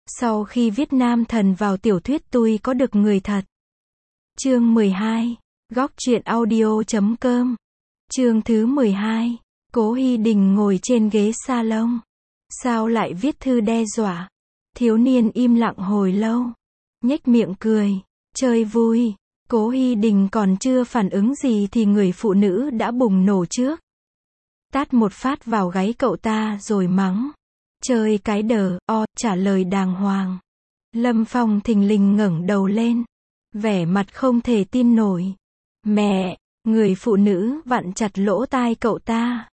Sau khi viết nam thần vào tiểu thuyết tôi có được người thật. Chương 12. Góc truyện audio.com. Chương thứ 12. Cố Hi Đình ngồi trên ghế salon. Sao lại viết thư đe dọa? Thiếu niên im lặng hồi lâu. Nhếch miệng cười. Chơi vui. Cố Hi Đình còn chưa phản ứng gì thì người phụ nữ đã bùng nổ trước. Tát một phát vào gáy cậu ta rồi mắng. Chơi cái đờ, trả lời đàng hoàng. Lâm Phong thình lình ngẩng đầu lên. Vẻ mặt không thể tin nổi. Mẹ, người phụ nữ vặn chặt lỗ tai cậu ta.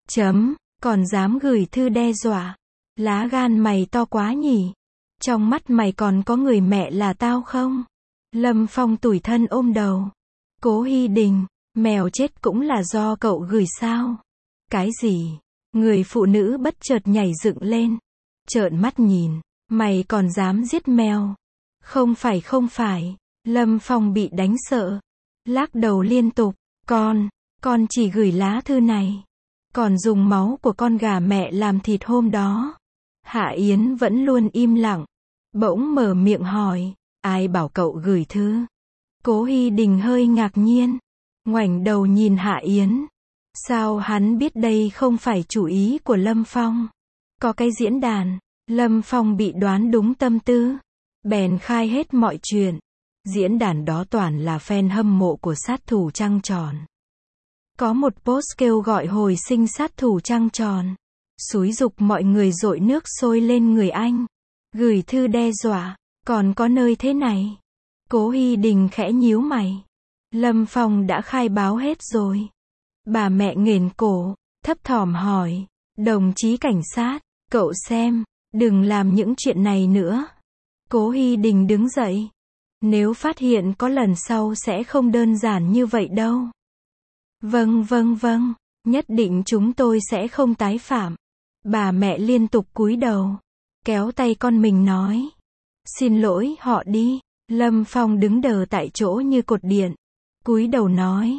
Còn dám gửi thư đe dọa. Lá gan mày to quá nhỉ. Trong mắt mày còn có người mẹ là tao không? Lâm Phong tủi thân ôm đầu. Cố Hi Đình, mèo chết cũng là do cậu gửi sao? Cái gì? Người phụ nữ bất chợt nhảy dựng lên. Trợn mắt nhìn. Mày còn dám giết mèo? Không phải. Lâm Phong bị đánh sợ. Lắc đầu liên tục. Con chỉ gửi lá thư này. Còn dùng máu của con gà mẹ làm thịt hôm đó. Hạ Yến vẫn luôn im lặng. Bỗng mở miệng hỏi. Ai bảo cậu gửi thư? Cố Hi Đình hơi ngạc nhiên. Ngoảnh đầu nhìn Hạ Yến. Sao hắn biết đây không phải chủ ý của Lâm Phong? Có cái diễn đàn. Lâm Phong bị đoán đúng tâm tư. Bèn khai hết mọi chuyện. Diễn đàn đó toàn là fan hâm mộ của sát thủ trăng tròn. Có một post kêu gọi hồi sinh sát thủ trăng tròn. Xúi giục mọi người dội nước sôi lên người anh. Gửi thư đe dọa. Còn có nơi thế này. Cố Hi Đình khẽ nhíu mày. Lâm Phong đã khai báo hết rồi. Bà mẹ nghển cổ, thấp thỏm hỏi. Đồng chí cảnh sát, cậu xem, đừng làm những chuyện này nữa. Cố Hi Đình đứng dậy. Nếu phát hiện có lần sau sẽ không đơn giản như vậy đâu. Vâng, nhất định chúng tôi sẽ không tái phạm. Bà mẹ liên tục cúi đầu, kéo tay con mình nói. Xin lỗi họ đi. Lâm Phong đứng đờ tại chỗ như cột điện. Cúi đầu nói.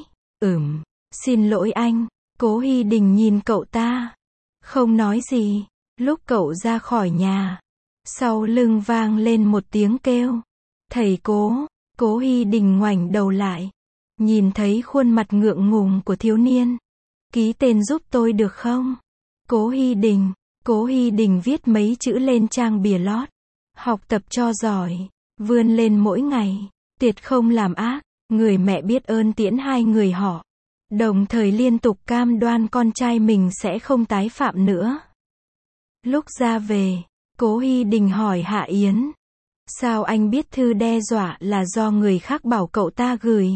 Xin lỗi anh. Cố Hi Đình nhìn cậu ta. Không nói gì. Lúc cậu ra khỏi nhà. Sau lưng vang lên một tiếng kêu. Thầy Cố. Cố Hi Đình ngoảnh đầu lại. Nhìn thấy khuôn mặt ngượng ngùng của thiếu niên. Ký tên giúp tôi được không? Cố Hi Đình. Cố Hi Đình viết mấy chữ lên trang bìa lót. Học tập cho giỏi. Vươn lên mỗi ngày. Tuyệt không làm ác. Người mẹ biết ơn tiễn hai người họ. Đồng thời liên tục cam đoan con trai mình sẽ không tái phạm nữa. Lúc ra về, Cố Hi Đình hỏi Hạ Yến. Sao anh biết thư đe dọa là do người khác bảo cậu ta gửi?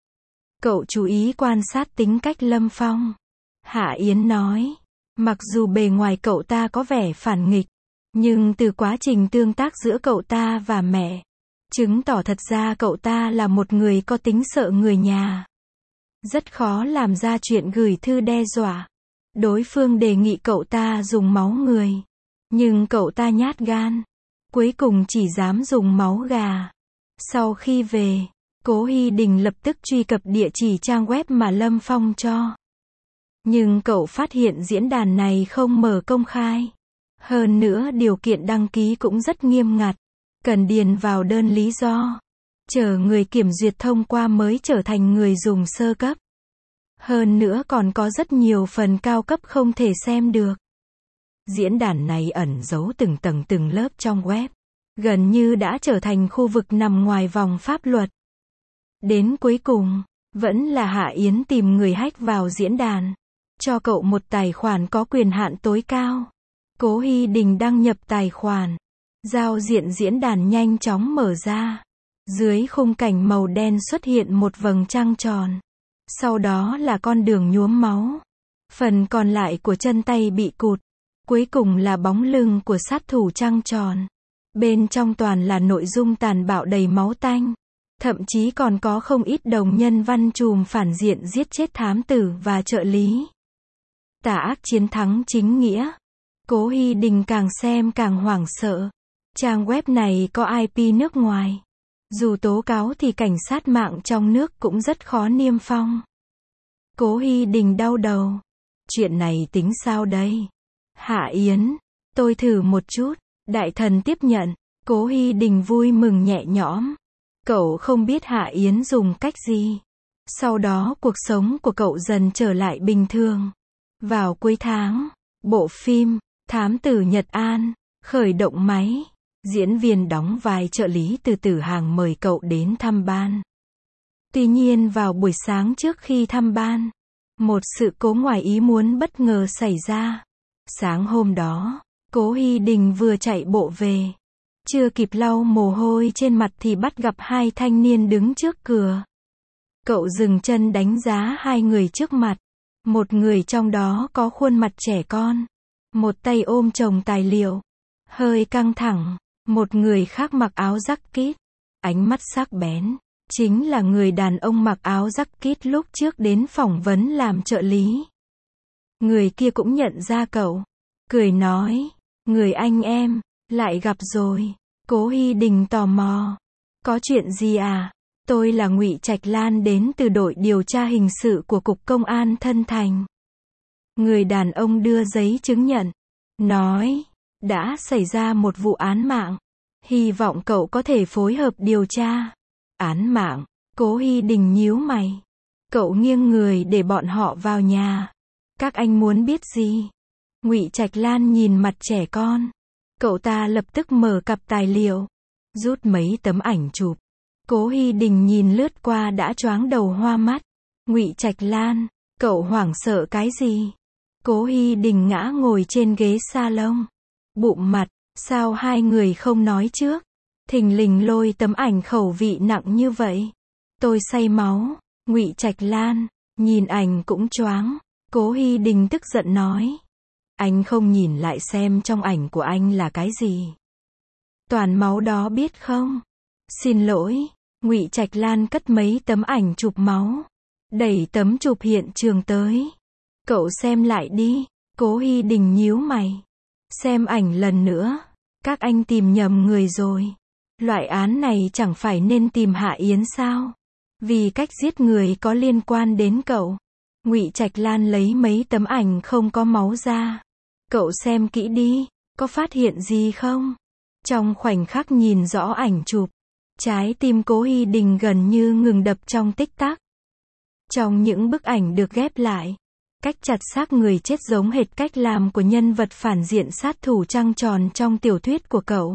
Cậu chú ý quan sát tính cách Lâm Phong. Hạ Yến nói. Mặc dù bề ngoài cậu ta có vẻ phản nghịch. Nhưng từ quá trình tương tác giữa cậu ta và mẹ, chứng tỏ thật ra cậu ta là một người có tính sợ người nhà. Rất khó làm ra chuyện gửi thư đe dọa. Đối phương đề nghị cậu ta dùng máu người. Nhưng cậu ta nhát gan. Cuối cùng chỉ dám dùng máu gà. Sau khi về, Cố Hi Đình lập tức truy cập địa chỉ trang web mà Lâm Phong cho. Nhưng cậu phát hiện diễn đàn này không mở công khai. Hơn nữa điều kiện đăng ký cũng rất nghiêm ngặt. Cần điền vào đơn lý do. Chờ người kiểm duyệt thông qua mới trở thành người dùng sơ cấp. Hơn nữa còn có rất nhiều phần cao cấp không thể xem được. Diễn đàn này ẩn giấu từng tầng từng lớp trong web. Gần như đã trở thành khu vực nằm ngoài vòng pháp luật. Đến cuối cùng, vẫn là Hạ Yến tìm người hack vào diễn đàn. Cho cậu một tài khoản có quyền hạn tối cao. Cố Hi Đình đăng nhập tài khoản. Giao diện diễn đàn nhanh chóng mở ra. Dưới khung cảnh màu đen xuất hiện một vầng trăng tròn. Sau đó là con đường nhuốm máu. Phần còn lại của chân tay bị cụt. Cuối cùng là bóng lưng của sát thủ trăng tròn. Bên trong toàn là nội dung tàn bạo đầy máu tanh. Thậm chí còn có không ít đồng nhân văn trùm phản diện giết chết thám tử và trợ lý. Tà ác chiến thắng chính nghĩa. Cố Hi Đình càng xem càng hoảng sợ. Trang web này có IP nước ngoài. Dù tố cáo thì cảnh sát mạng trong nước cũng rất khó niêm phong. Cố Hi Đình đau đầu. Chuyện này tính sao đây? Hạ Yến. Tôi thử một chút. Đại thần tiếp nhận. Cố Hy Đình vui mừng nhẹ nhõm. Cậu không biết Hạ Yến dùng cách gì. Sau đó cuộc sống của cậu dần trở lại bình thường. Vào cuối tháng, bộ phim Thám Tử Nhật An khởi động máy. Diễn viên đóng vai trợ lý từ Tử Hàng mời cậu đến thăm ban. Tuy nhiên vào buổi sáng trước khi thăm ban, một sự cố ngoài ý muốn bất ngờ xảy ra. Sáng hôm đó, Cố Hy Đình vừa chạy bộ về. Chưa kịp lau mồ hôi trên mặt thì bắt gặp hai thanh niên đứng trước cửa. Cậu dừng chân đánh giá hai người trước mặt. Một người trong đó có khuôn mặt trẻ con. Một tay ôm chồng tài liệu. Hơi căng thẳng. Một người khác mặc áo jacket. Ánh mắt sắc bén. Chính là người đàn ông mặc áo jacket lúc trước đến phỏng vấn làm trợ lý. Người kia cũng nhận ra cậu. Cười nói. Người anh em, lại gặp rồi. Cố Hy Đình tò mò. Có chuyện gì à? Tôi là Ngụy Trạch Lan đến từ đội điều tra hình sự của Cục Công an Thân Thành. Người đàn ông đưa giấy chứng nhận. Nói. Đã xảy ra một vụ án mạng. Hy vọng cậu có thể phối hợp điều tra. Án mạng. Cố Hy Đình nhíu mày. Cậu nghiêng người để bọn họ vào nhà. Các anh muốn biết gì? Ngụy Trạch Lan nhìn mặt trẻ con. Cậu ta lập tức mở cặp tài liệu. Rút mấy tấm ảnh chụp. Cố Hy Đình nhìn lướt qua đã choáng đầu hoa mắt. Ngụy Trạch Lan, cậu hoảng sợ cái gì? Cố Hy Đình ngã ngồi trên ghế salon. Bụm mặt, sao hai người không nói trước? Thình lình lôi tấm ảnh khẩu vị nặng như vậy. Tôi say máu. Ngụy Trạch Lan, nhìn ảnh cũng choáng. Cố Hy Đình tức giận nói. Anh không nhìn lại xem trong ảnh của anh là cái gì? Toàn máu đó biết không? Xin lỗi. Ngụy Trạch Lan cất mấy tấm ảnh chụp máu. Đẩy tấm chụp hiện trường tới. Cậu xem lại đi. Cố Hy Đình nhíu mày. Xem ảnh lần nữa. Các anh tìm nhầm người rồi. Loại án này chẳng phải nên tìm Hạ Yến sao? Vì cách giết người có liên quan đến cậu. Ngụy Trạch Lan lấy mấy tấm ảnh không có máu ra. Cậu xem kỹ đi. Có phát hiện gì không? Trong khoảnh khắc nhìn rõ ảnh chụp, trái tim Cố Hy Đình gần như ngừng đập trong tích tắc. Trong những bức ảnh được ghép lại, cách chặt xác người chết giống hệt cách làm của nhân vật phản diện sát thủ trăng tròn trong tiểu thuyết của cậu.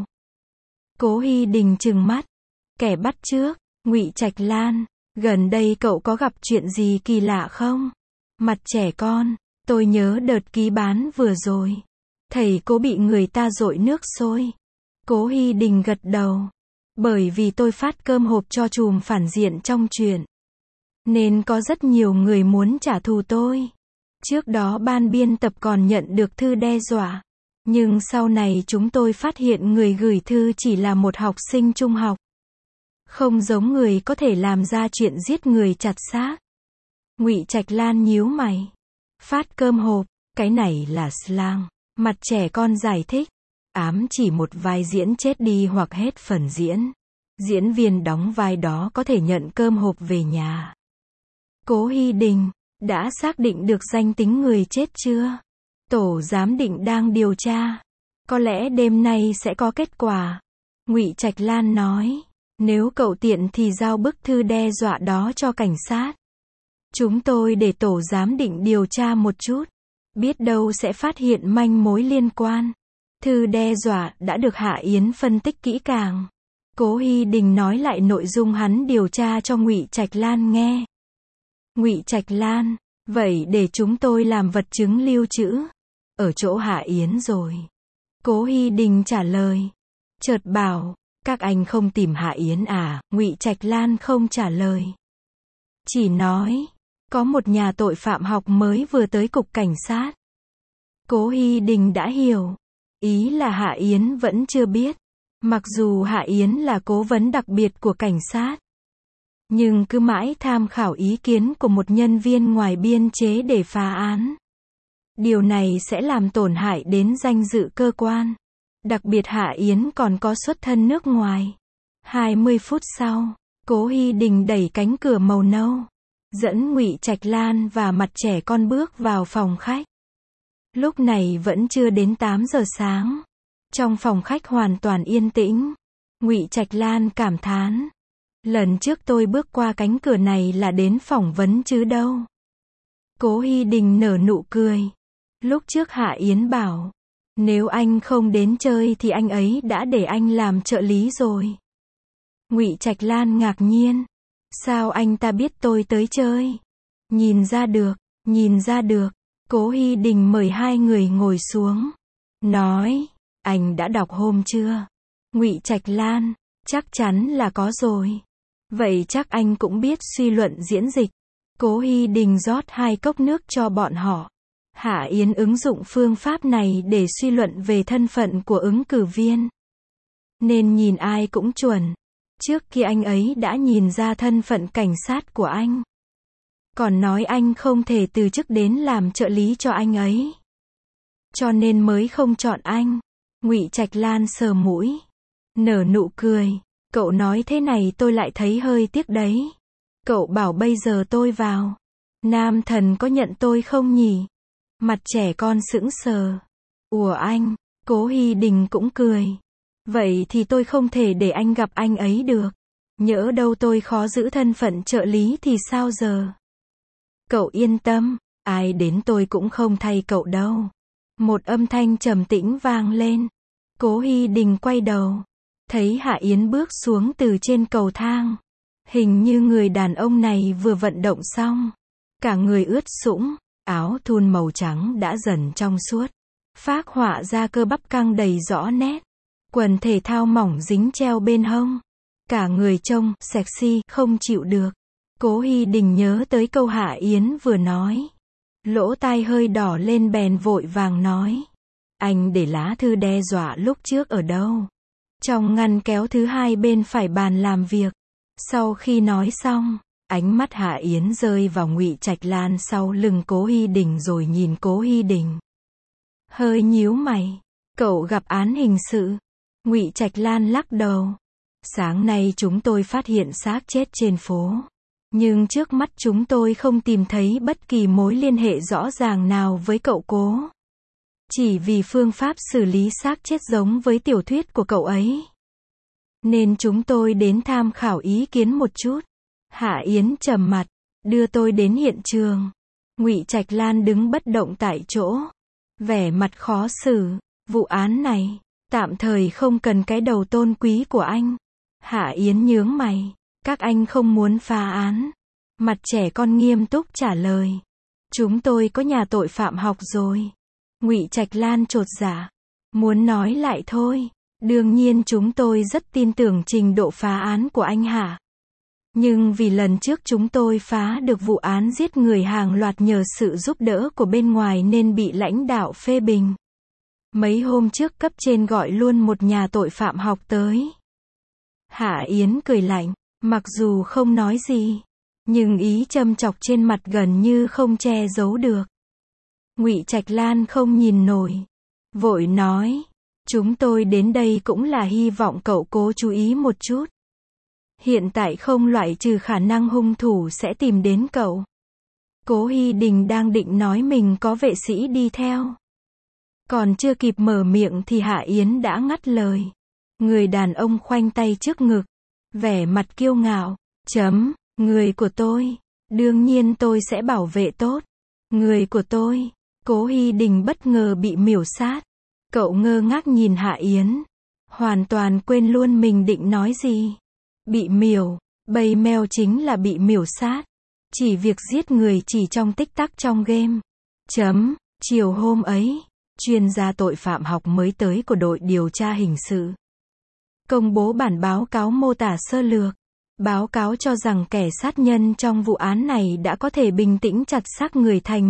Cố Hy Đình trừng mắt. Kẻ bắt chước, Ngụy Trạch Lan, gần đây cậu có gặp chuyện gì kỳ lạ không? Mặt trẻ con, tôi nhớ đợt ký bán vừa rồi. Thầy Cố bị người ta dội nước sôi. Cố Hy Đình gật đầu. Bởi vì tôi phát cơm hộp cho trùm phản diện trong truyện, nên có rất nhiều người muốn trả thù tôi. Trước đó ban biên tập còn nhận được thư đe dọa. Nhưng sau này chúng tôi phát hiện người gửi thư chỉ là một học sinh trung học. Không giống người có thể làm ra chuyện giết người chặt xác. Ngụy Trạch Lan nhíu mày. Phát cơm hộp, cái này là slang. Mặt trẻ con giải thích. Ám chỉ một vai diễn chết đi hoặc hết phần diễn. Diễn viên đóng vai đó có thể nhận cơm hộp về nhà. Cố Hy Đình, đã xác định được danh tính người chết chưa? Tổ giám định đang điều tra. Có lẽ đêm nay sẽ có kết quả. Ngụy Trạch Lan nói. Nếu cậu tiện thì giao bức thư đe dọa đó cho cảnh sát. Chúng tôi để tổ giám định điều tra một chút. Biết đâu sẽ phát hiện manh mối liên quan. Thư đe dọa đã được Hạ Yến phân tích kỹ càng. Cố Hy Đình nói lại nội dung hắn điều tra cho Ngụy Trạch Lan nghe. Ngụy Trạch Lan, vậy để chúng tôi làm vật chứng lưu trữ. Ở chỗ Hạ Yến rồi. Cố Hy Đình trả lời. Chợt bảo, các anh không tìm Hạ Yến à? Ngụy Trạch Lan không trả lời. Chỉ nói, có một nhà tội phạm học mới vừa tới cục cảnh sát. Cố Hy Đình đã hiểu. Ý là Hạ Yến vẫn chưa biết. Mặc dù Hạ Yến là cố vấn đặc biệt của cảnh sát, nhưng cứ mãi tham khảo ý kiến của một nhân viên ngoài biên chế để phá án. Điều này sẽ làm tổn hại đến danh dự cơ quan. Đặc biệt Hạ Yến còn có xuất thân nước ngoài. 20 phút sau, Cố Hy Đình đẩy cánh cửa màu nâu, dẫn Ngụy Trạch Lan và mặt trẻ con bước vào phòng khách. Lúc này vẫn chưa đến 8 giờ sáng. Trong phòng khách hoàn toàn yên tĩnh, Ngụy Trạch Lan cảm thán. Lần trước tôi bước qua cánh cửa này là đến phỏng vấn chứ đâu. Cố Hy Đình nở nụ cười. Lúc trước Hạ Yến bảo, nếu anh không đến chơi thì anh ấy đã để anh làm trợ lý rồi. Ngụy Trạch Lan ngạc nhiên. Sao anh ta biết tôi tới chơi? Nhìn ra được. Cố Hy Đình mời hai người ngồi xuống. Nói, anh đã đọc hôm chưa? Ngụy Trạch Lan, chắc chắn là có rồi. Vậy chắc anh cũng biết suy luận diễn dịch. Cố Hy Đình rót 2 cốc nước cho bọn họ. Hạ Yến ứng dụng phương pháp này để suy luận về thân phận của ứng cử viên. Nên nhìn ai cũng chuẩn. Trước kia anh ấy đã nhìn ra thân phận cảnh sát của anh. Còn nói anh không thể từ chức đến làm trợ lý cho anh ấy. Cho nên mới không chọn anh. Ngụy Trạch Lan sờ mũi. Nở nụ cười. Cậu nói thế này tôi lại thấy hơi tiếc đấy. Cậu bảo bây giờ tôi vào. Nam thần có nhận tôi không nhỉ? Mặt trẻ con sững sờ. Ủa anh, Cố Hy Đình cũng cười. Vậy thì tôi không thể để anh gặp anh ấy được. Nhỡ đâu tôi khó giữ thân phận trợ lý thì sao giờ? Cậu yên tâm, ai đến tôi cũng không thay cậu đâu. Một âm thanh trầm tĩnh vang lên. Cố Hy Đình quay đầu. Thấy Hạ Yến bước xuống từ trên cầu thang. Hình như người đàn ông này vừa vận động xong. Cả người ướt sũng, áo thun màu trắng đã dần trong suốt. Phác họa ra cơ bắp căng đầy rõ nét. Quần thể thao mỏng dính treo bên hông. Cả người trông sexy không chịu được. Cố Hy Đình nhớ tới câu Hạ Yến vừa nói. Lỗ tai hơi đỏ lên bèn vội vàng nói. Anh để lá thư đe dọa lúc trước ở đâu? Trong ngăn kéo thứ hai bên phải bàn làm việc. Sau khi nói xong, ánh mắt Hạ Yến rơi vào Ngụy Trạch Lan sau lưng Cố Hy Đình rồi nhìn Cố Hy Đình. Hơi nhíu mày. Cậu gặp án hình sự. Ngụy Trạch Lan lắc đầu. Sáng nay chúng tôi phát hiện xác chết trên phố. Nhưng trước mắt chúng tôi không tìm thấy bất kỳ mối liên hệ rõ ràng nào với cậu Cố. Chỉ vì phương pháp xử lý xác chết giống với tiểu thuyết của cậu ấy. Nên chúng tôi đến tham khảo ý kiến một chút. Hạ Yến trầm mặt, đưa tôi đến hiện trường. Ngụy Trạch Lan đứng bất động tại chỗ. Vẻ mặt khó xử. Vụ án này, tạm thời không cần cái đầu tôn quý của anh. Hạ Yến nhướng mày. Các anh không muốn phá án. Mặt trẻ con nghiêm túc trả lời. Chúng tôi có nhà tội phạm học rồi. Ngụy Trạch Lan chột dạ. Muốn nói lại thôi. Đương nhiên chúng tôi rất tin tưởng trình độ phá án của anh Hạ. Nhưng vì lần trước chúng tôi phá được vụ án giết người hàng loạt nhờ sự giúp đỡ của bên ngoài nên bị lãnh đạo phê bình. Mấy hôm trước cấp trên gọi luôn một nhà tội phạm học tới. Hạ Yến cười lạnh, mặc dù không nói gì, nhưng ý châm chọc trên mặt gần như không che giấu được. Ngụy Trạch Lan không nhìn nổi, vội nói, chúng tôi đến đây cũng là hy vọng cậu Cố chú ý một chút. Hiện tại không loại trừ khả năng hung thủ sẽ tìm đến cậu. Cố Hy Đình đang định nói mình có vệ sĩ đi theo. Còn chưa kịp mở miệng thì Hạ Yến đã ngắt lời. Người đàn ông khoanh tay trước ngực, vẻ mặt kiêu ngạo, người của tôi, đương nhiên tôi sẽ bảo vệ tốt. Người của tôi. Cố Hy Đình bất ngờ bị miểu sát. Cậu ngơ ngác nhìn Hạ Yến, hoàn toàn quên luôn mình định nói gì. Bị miểu, bầy mèo chính là bị miểu sát. Chỉ việc giết người chỉ trong tích tắc trong game. Chiều hôm ấy, chuyên gia tội phạm học mới tới của đội điều tra hình sự công bố bản báo cáo mô tả sơ lược. Báo cáo cho rằng kẻ sát nhân trong vụ án này đã có thể bình tĩnh chặt xác người thành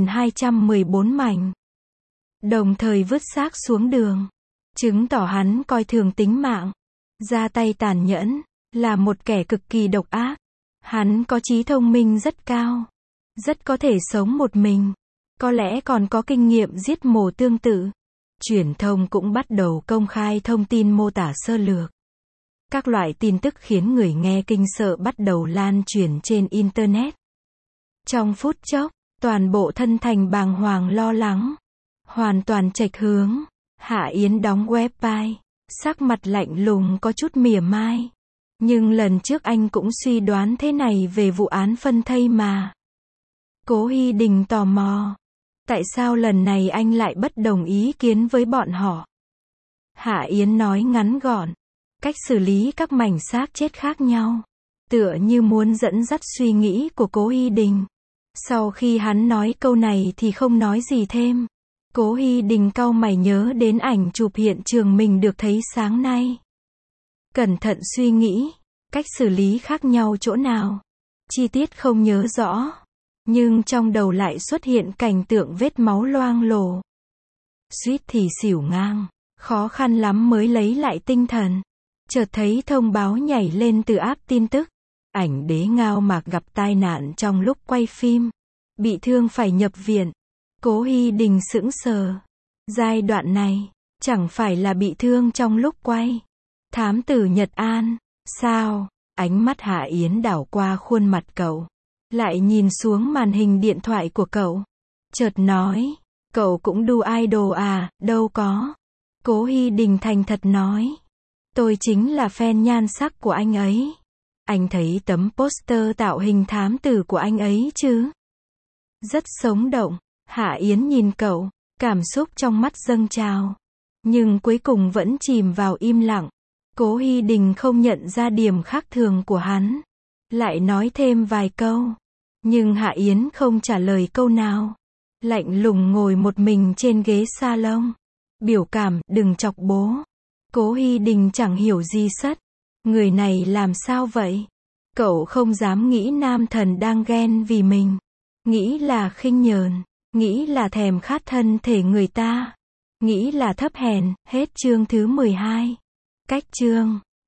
1214 mảnh. Đồng thời vứt xác xuống đường. Chứng tỏ hắn coi thường tính mạng. Ra tay tàn nhẫn. Là một kẻ cực kỳ độc ác. Hắn có trí thông minh rất cao. Rất có thể sống một mình. Có lẽ còn có kinh nghiệm giết mổ tương tự. Truyền thông cũng bắt đầu công khai thông tin mô tả sơ lược. Các loại tin tức khiến người nghe kinh sợ bắt đầu lan truyền trên Internet. Trong phút chốc, toàn bộ thân thành bàng hoàng lo lắng. Hoàn toàn chệch hướng. Hạ Yến đóng website, sắc mặt lạnh lùng có chút mỉa mai. Nhưng lần trước anh cũng suy đoán thế này về vụ án phân thây mà. Cố Hy Đình tò mò. Tại sao lần này anh lại bất đồng ý kiến với bọn họ? Hạ Yến nói ngắn gọn. Cách xử lý các mảnh xác chết khác nhau. Tựa như muốn dẫn dắt suy nghĩ của Cố Hy Đình. Sau khi hắn nói câu này thì không nói gì thêm. Cố Hy Đình cau mày nhớ đến ảnh chụp hiện trường mình được thấy sáng nay. Cẩn thận suy nghĩ, cách xử lý khác nhau chỗ nào. Chi tiết không nhớ rõ. Nhưng trong đầu lại xuất hiện cảnh tượng vết máu loang lổ. Suýt thì xỉu ngang. Khó khăn lắm mới lấy lại tinh thần. Chợt thấy thông báo nhảy lên từ app tin tức. Ảnh Đế Ngao Mạc gặp tai nạn trong lúc quay phim. Bị thương phải nhập viện. Cố Hy Đình sững sờ. Giai đoạn này, chẳng phải là bị thương trong lúc quay. Thám tử Nhật An, sao? Ánh mắt Hạ Yến đảo qua khuôn mặt cậu. Lại nhìn xuống màn hình điện thoại của cậu. Chợt nói, cậu cũng đu idol à, đâu có. Cố Hy Đình thành thật nói. Tôi chính là fan nhan sắc của anh ấy. Anh thấy tấm poster tạo hình thám tử của anh ấy chứ? Rất sống động. Hạ Yến nhìn cậu, cảm xúc trong mắt dâng trào. Nhưng cuối cùng vẫn chìm vào im lặng. Cố Hy Đình không nhận ra điểm khác thường của hắn. Lại nói thêm vài câu. Nhưng Hạ Yến không trả lời câu nào. Lạnh lùng ngồi một mình trên ghế salon. Biểu cảm, đừng chọc bố. Cố Hy Đình chẳng hiểu gì sất. Người này làm sao vậy? Cậu không dám nghĩ nam thần đang ghen vì mình. Nghĩ là khinh nhờn. Nghĩ là thèm khát thân thể người ta. Nghĩ là thấp hèn. Hết chương thứ 12. Cách chương